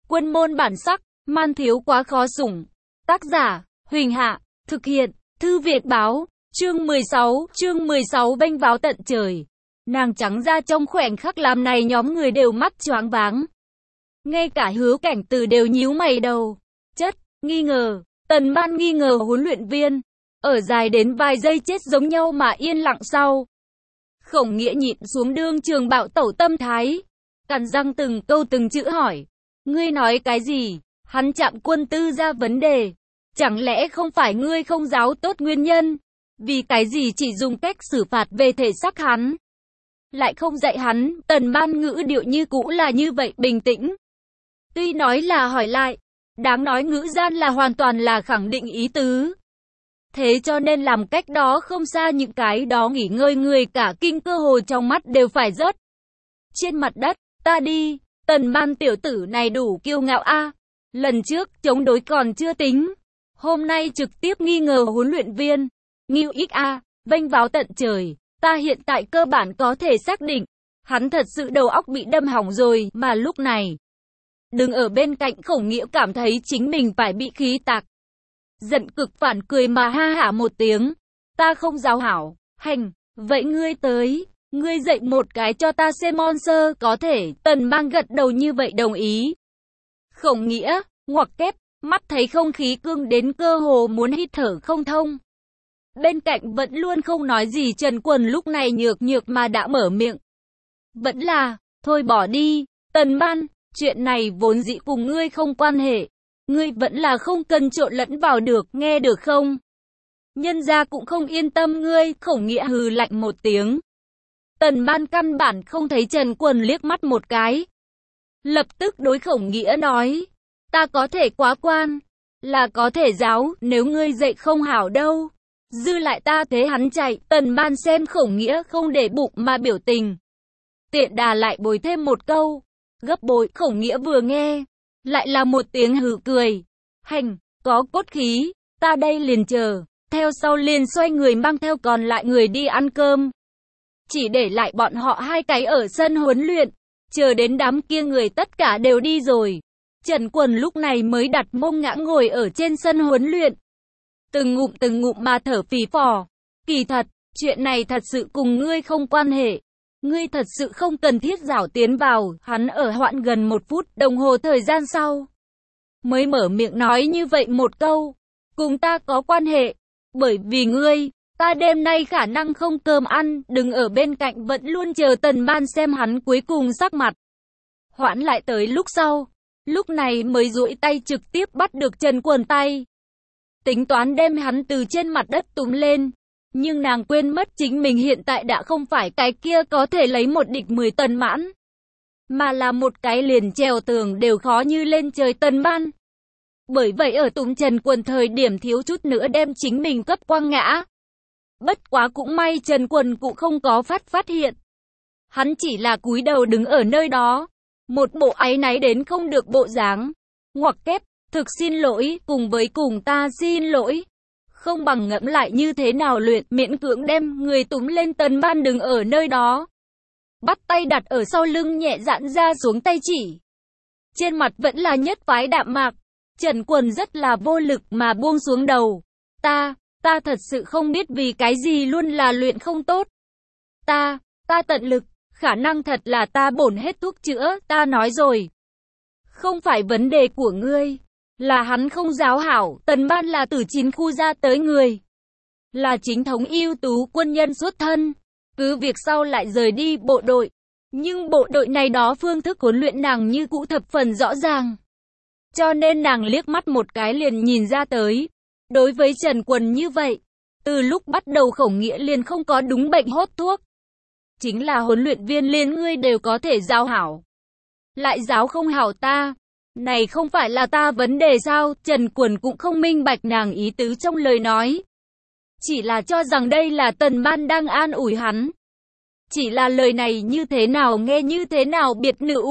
Quân môn bản sắc, man thiếu quá khó sủng. Tác giả, Huỳnh Hạ, thực hiện, Thư Viện Báo, chương 16 bênh váo tận trời. Nàng trắng ra trong khoảnh khắc làm này nhóm người đều mắt choáng váng. Ngay cả Hứa Cảnh Từ đều nhíu mày đầu. Nghi ngờ, Tần Ban nghi ngờ huấn luyện viên. Ở dài đến vài giây chết giống nhau mà yên lặng sau. Khổng Nghĩa nhịn xuống đương trường bạo tẩu tâm thái. Cắn răng từng câu từng chữ hỏi. Ngươi nói cái gì? Hắn Trạm Quân Tư ra vấn đề. Chẳng lẽ không phải ngươi không giáo tốt nguyên nhân? Vì cái gì chỉ dùng cách xử phạt về thể xác hắn? Lại không dạy hắn, Tần Ban ngữ điệu như cũ là như vậy bình tĩnh. Tuy nói là hỏi lại, đáng nói ngữ gian là hoàn toàn là khẳng định ý tứ. Thế cho nên làm cách đó không xa những cái đó nghỉ ngơi người cả kinh cơ hồ trong mắt đều phải rớt. Trên mặt đất, ta đi, Tần Ban tiểu tử này đủ kiêu ngạo a. Lần trước chống đối còn chưa tính. Hôm nay trực tiếp nghi ngờ huấn luyện viên. Ngưu ích a, vênh váo tận trời. Ta hiện tại cơ bản có thể xác định. Hắn thật sự đầu óc bị đâm hỏng rồi, mà lúc này. Đứng ở bên cạnh Khổng Nghĩa cảm thấy chính mình phải bị khí tạc. Giận cực phản cười mà ha hả một tiếng. Ta không giáo hảo, hành, vậy ngươi tới, ngươi dạy một cái cho ta xem monster có thể. Tần Mang gật đầu như vậy đồng ý. Khổng Nghĩa, ngoặc kép, mắt thấy không khí cương đến cơ hồ muốn hít thở không thông. Bên cạnh vẫn luôn không nói gì Trần Quần lúc này nhược nhược mà đã mở miệng. Vẫn là, thôi bỏ đi, Tần Ban, chuyện này vốn dĩ cùng ngươi không quan hệ. Ngươi vẫn là không cần trộn lẫn vào được, nghe được không? Nhân gia cũng không yên tâm ngươi, Khổng Nghĩa hừ lạnh một tiếng. Tần Ban căn bản không thấy Trần Quần liếc mắt một cái. Lập tức đối Khổng Nghĩa nói, ta có thể quá quan, là có thể giáo, nếu ngươi dạy không hảo đâu. Dư lại ta thế hắn chạy. Tần Ban xem Khổng Nghĩa không để bụng mà biểu tình. Tiện đà lại bồi thêm một câu. Gấp bội. Khổng Nghĩa vừa nghe, lại là một tiếng hừ cười. Hành, có cốt khí, ta đây liền chờ. Theo sau liền xoay người mang theo còn lại người đi ăn cơm. Chỉ để lại bọn họ hai cái ở sân huấn luyện. Chờ đến đám kia người tất cả đều đi rồi. Trần Quần lúc này mới đặt mông ngã ngồi ở trên sân huấn luyện. Từng ngụm mà thở phì phò. Kỳ thật, chuyện này thật sự cùng ngươi không quan hệ. Ngươi thật sự không cần thiết rảo tiến vào. Hắn ở hoãn gần 1 phút đồng hồ thời gian sau. Mới mở miệng nói như vậy một câu. Cùng ta có quan hệ. Bởi vì ngươi, ta đêm nay khả năng không cơm ăn. Đừng ở bên cạnh vẫn luôn chờ Tần Ban xem hắn cuối cùng sắc mặt. Hoãn lại tới lúc sau. Lúc này mới duỗi tay trực tiếp bắt được Trần Quần tay. Tính toán đem hắn từ trên mặt đất túm lên. Nhưng nàng quên mất chính mình hiện tại đã không phải cái kia có thể lấy một địch 10 Tần Mãn. Mà là một cái liền trèo tường đều khó như lên trời Tần Ban. Bởi vậy ở túm Trần Quần thời điểm thiếu chút nữa đem chính mình cấp quăng ngã. Bất quá cũng may Trần Quần cũng không có phát hiện. Hắn chỉ là cúi đầu đứng ở nơi đó. Một bộ áy náy đến không được bộ dáng. Ngoặc kép. Thực xin lỗi, cùng ta xin lỗi. Không bằng ngẫm lại như thế nào luyện, miễn cưỡng đem người túm lên. Tần Ban đứng ở nơi đó. Bắt tay đặt ở sau lưng nhẹ giãn ra xuống tay chỉ. Trên mặt vẫn là nhất phái đạm mạc. Trần Quần rất là vô lực mà buông xuống đầu. Ta thật sự không biết vì cái gì luôn là luyện không tốt. Ta tận lực, khả năng thật là ta bổn hết thuốc chữa, ta nói rồi. Không phải vấn đề của ngươi. Là hắn không giáo hảo. Tần Ban là từ 9 khu ra tới người. Là chính thống ưu tú quân nhân xuất thân. Cứ việc sau lại rời đi bộ đội. Nhưng bộ đội này đó phương thức huấn luyện nàng như cũ thập phần rõ ràng. Cho nên nàng liếc mắt một cái liền nhìn ra tới. Đối với Trần Quần như vậy. Từ lúc bắt đầu Khổng Nghĩa liền không có đúng bệnh hốt thuốc. Chính là huấn luyện viên liền ngươi đều có thể giáo hảo. Lại giáo không hảo ta. Này không phải là ta vấn đề sao? Trần Quần cũng không minh bạch nàng ý tứ trong lời nói. Chỉ là cho rằng đây là Tần Ban đang an ủi hắn. Chỉ là lời này như thế nào nghe như thế nào biệt nữ.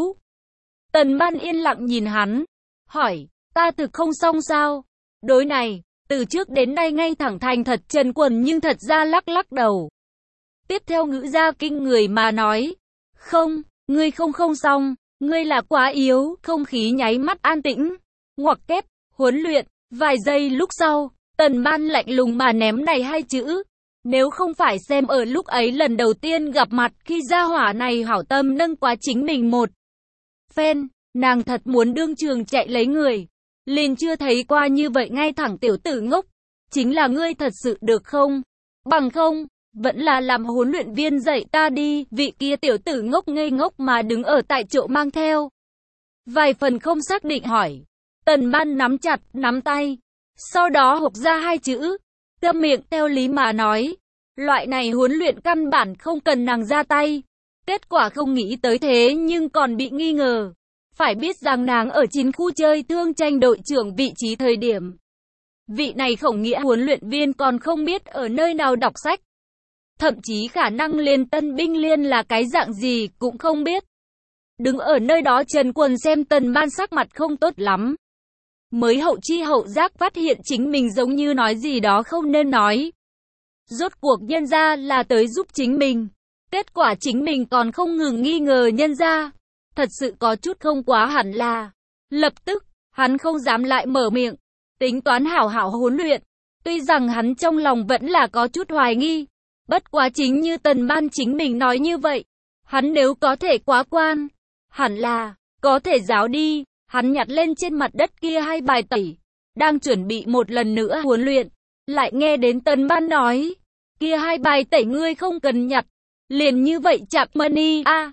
Tần Ban yên lặng nhìn hắn. Hỏi, ta thực không xong sao? Đối này, từ trước đến nay ngay thẳng thành thật Trần Quần nhưng thật ra lắc đầu. Tiếp theo ngữ ra kinh người mà nói. Không, ngươi không xong. Ngươi là quá yếu, không khí nháy mắt an tĩnh. Ngoặc kép, huấn luyện, vài giây lúc sau, Tần Ban lạnh lùng mà ném này hai chữ. Nếu không phải xem ở lúc ấy lần đầu tiên gặp mặt khi gia hỏa này hảo tâm nâng quá chính mình một phen, nàng thật muốn đương trường chạy lấy người. Liền chưa thấy qua như vậy ngay thẳng tiểu tử ngốc. Chính là ngươi thật sự được không? Bằng không, vẫn là làm huấn luyện viên dạy ta đi. Vị kia tiểu tử ngốc ngây ngốc mà đứng ở tại chỗ mang theo vài phần không xác định hỏi. Tần Ban nắm chặt, nắm tay. Sau đó hộc ra hai chữ. Câm miệng, theo lý mà nói. Loại này huấn luyện căn bản không cần nàng ra tay. Kết quả không nghĩ tới thế nhưng còn bị nghi ngờ. Phải biết rằng nàng ở 9 khu chơi thương tranh đội trưởng vị trí thời điểm. Vị này Khổng Nghĩa huấn luyện viên còn không biết ở nơi nào đọc sách. Thậm chí khả năng liền tân binh liên là cái dạng gì cũng không biết. Đứng ở nơi đó Trần Quần xem Tần Ban sắc mặt không tốt lắm. Mới hậu chi hậu giác phát hiện chính mình giống như nói gì đó không nên nói. Rốt cuộc nhân gia là tới giúp chính mình. Kết quả chính mình còn không ngừng nghi ngờ nhân gia. Thật sự có chút không quá hẳn là. Lập tức, hắn không dám lại mở miệng. Tính toán hảo hảo huấn luyện. Tuy rằng hắn trong lòng vẫn là có chút hoài nghi. Bất quá chính như Tần Ban chính mình nói như vậy. Hắn nếu có thể quá quan, hẳn là có thể giáo đi. Hắn nhặt lên trên mặt đất kia hai bài tẩy. Đang chuẩn bị một lần nữa huấn luyện. Lại nghe đến Tần Ban nói. Kia hai bài tẩy ngươi không cần nhặt. Liền như vậy chạc money a.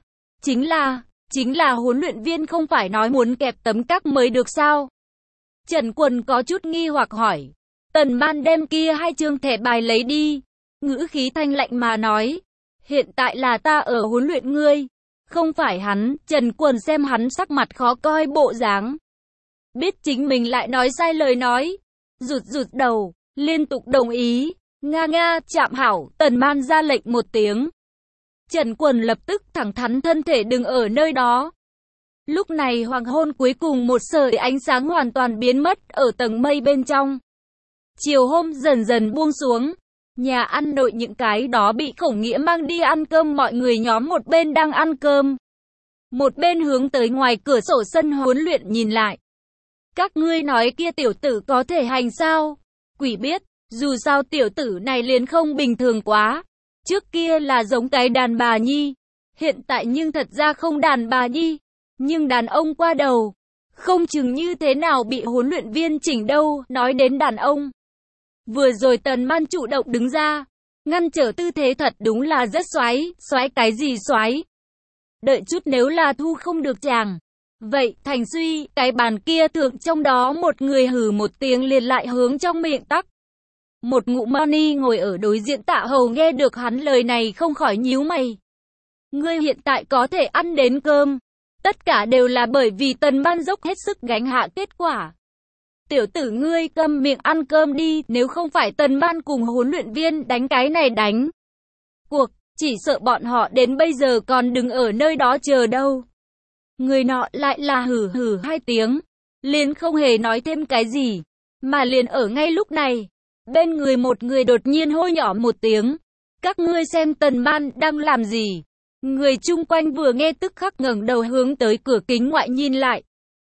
Chính là huấn luyện viên không phải nói muốn kẹp tấm các mới được sao? Trần Quần có chút nghi hoặc hỏi. Tần Ban đem kia hai chương thẻ bài lấy đi. Ngữ khí thanh lạnh mà nói. Hiện tại là ta ở huấn luyện ngươi. Không phải hắn. Trần Quần xem hắn sắc mặt khó coi bộ dáng. Biết chính mình lại nói sai lời nói. Rụt đầu. Liên tục đồng ý. Nga chạm hảo. Tần Ban ra lệnh một tiếng. Trần Quần lập tức thẳng thắn thân thể đứng ở nơi đó. Lúc này hoàng hôn cuối cùng một sợi ánh sáng hoàn toàn biến mất ở tầng mây bên trong. Chiều hôm dần dần buông xuống. Nhà ăn nội những cái đó bị Khổng Nghĩa mang đi ăn cơm mọi người nhóm một bên đang ăn cơm. Một bên hướng tới ngoài cửa sổ sân huấn luyện nhìn lại. Các ngươi nói kia tiểu tử có thể hành sao? Quỷ biết, dù sao tiểu tử này liền không bình thường quá. Trước kia là giống cái đàn bà nhi. Hiện tại nhưng thật ra không đàn bà nhi. Nhưng đàn ông qua đầu. Không chừng như thế nào bị huấn luyện viên chỉnh đâu. Nói đến đàn ông. Vừa rồi Tần Ban chủ động đứng ra. Ngăn trở tư thế thật đúng là rất xoái. Xoái cái gì xoái? Đợi chút nếu là thu không được chàng. Vậy Thành Suy, cái bàn kia thượng trong đó một người hừ một tiếng liền lại hướng trong miệng tắc. Một ngụm money ngồi ở đối diện Tạ Hầu nghe được hắn lời này không khỏi nhíu mày. Ngươi hiện tại có thể ăn đến cơm. Tất cả đều là bởi vì Tần Ban dốc hết sức gánh hạ kết quả. Tiểu tử ngươi câm miệng ăn cơm đi. Nếu không phải Tần Ban cùng huấn luyện viên đánh cái này đánh cuộc, chỉ sợ bọn họ đến bây giờ còn đứng ở nơi đó chờ đâu. Người nọ lại là hừ hai tiếng. Liền không hề nói thêm cái gì. Mà liền ở ngay lúc này. Bên người một người đột nhiên hô nhỏ một tiếng. Các ngươi xem Tần Ban đang làm gì? Người chung quanh vừa nghe tức khắc ngẩng đầu hướng tới cửa kính ngoại nhìn lại.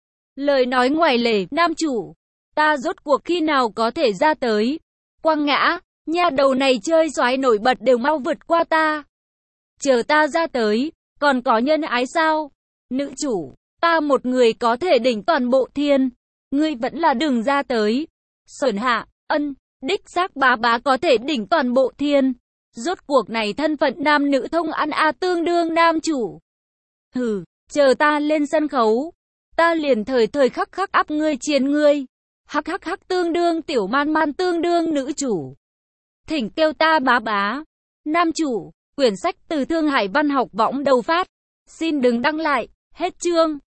Lời nói ngoài lề, nam chủ. Ta rốt cuộc khi nào có thể ra tới? Quang Ngã, nhà đầu này chơi xoái nổi bật đều mau vượt qua ta. Chờ ta ra tới, còn có nhân ái sao? Nữ chủ, ta một người có thể đỉnh toàn bộ thiên. Ngươi vẫn là đừng ra tới. Sởn Hạ, ân. Đích xác bá có thể đỉnh toàn bộ thiên. Rốt cuộc này thân phận nam nữ thông ăn tương đương nam chủ. Hừ, chờ ta lên sân khấu. Ta liền thời khắc áp ngươi chiến ngươi. Hắc tương đương tiểu man tương đương nữ chủ. Thỉnh kêu ta bá. Nam chủ, quyển sách từ Thương Hải Văn học võng đầu phát. Xin đừng đăng lại, hết chương.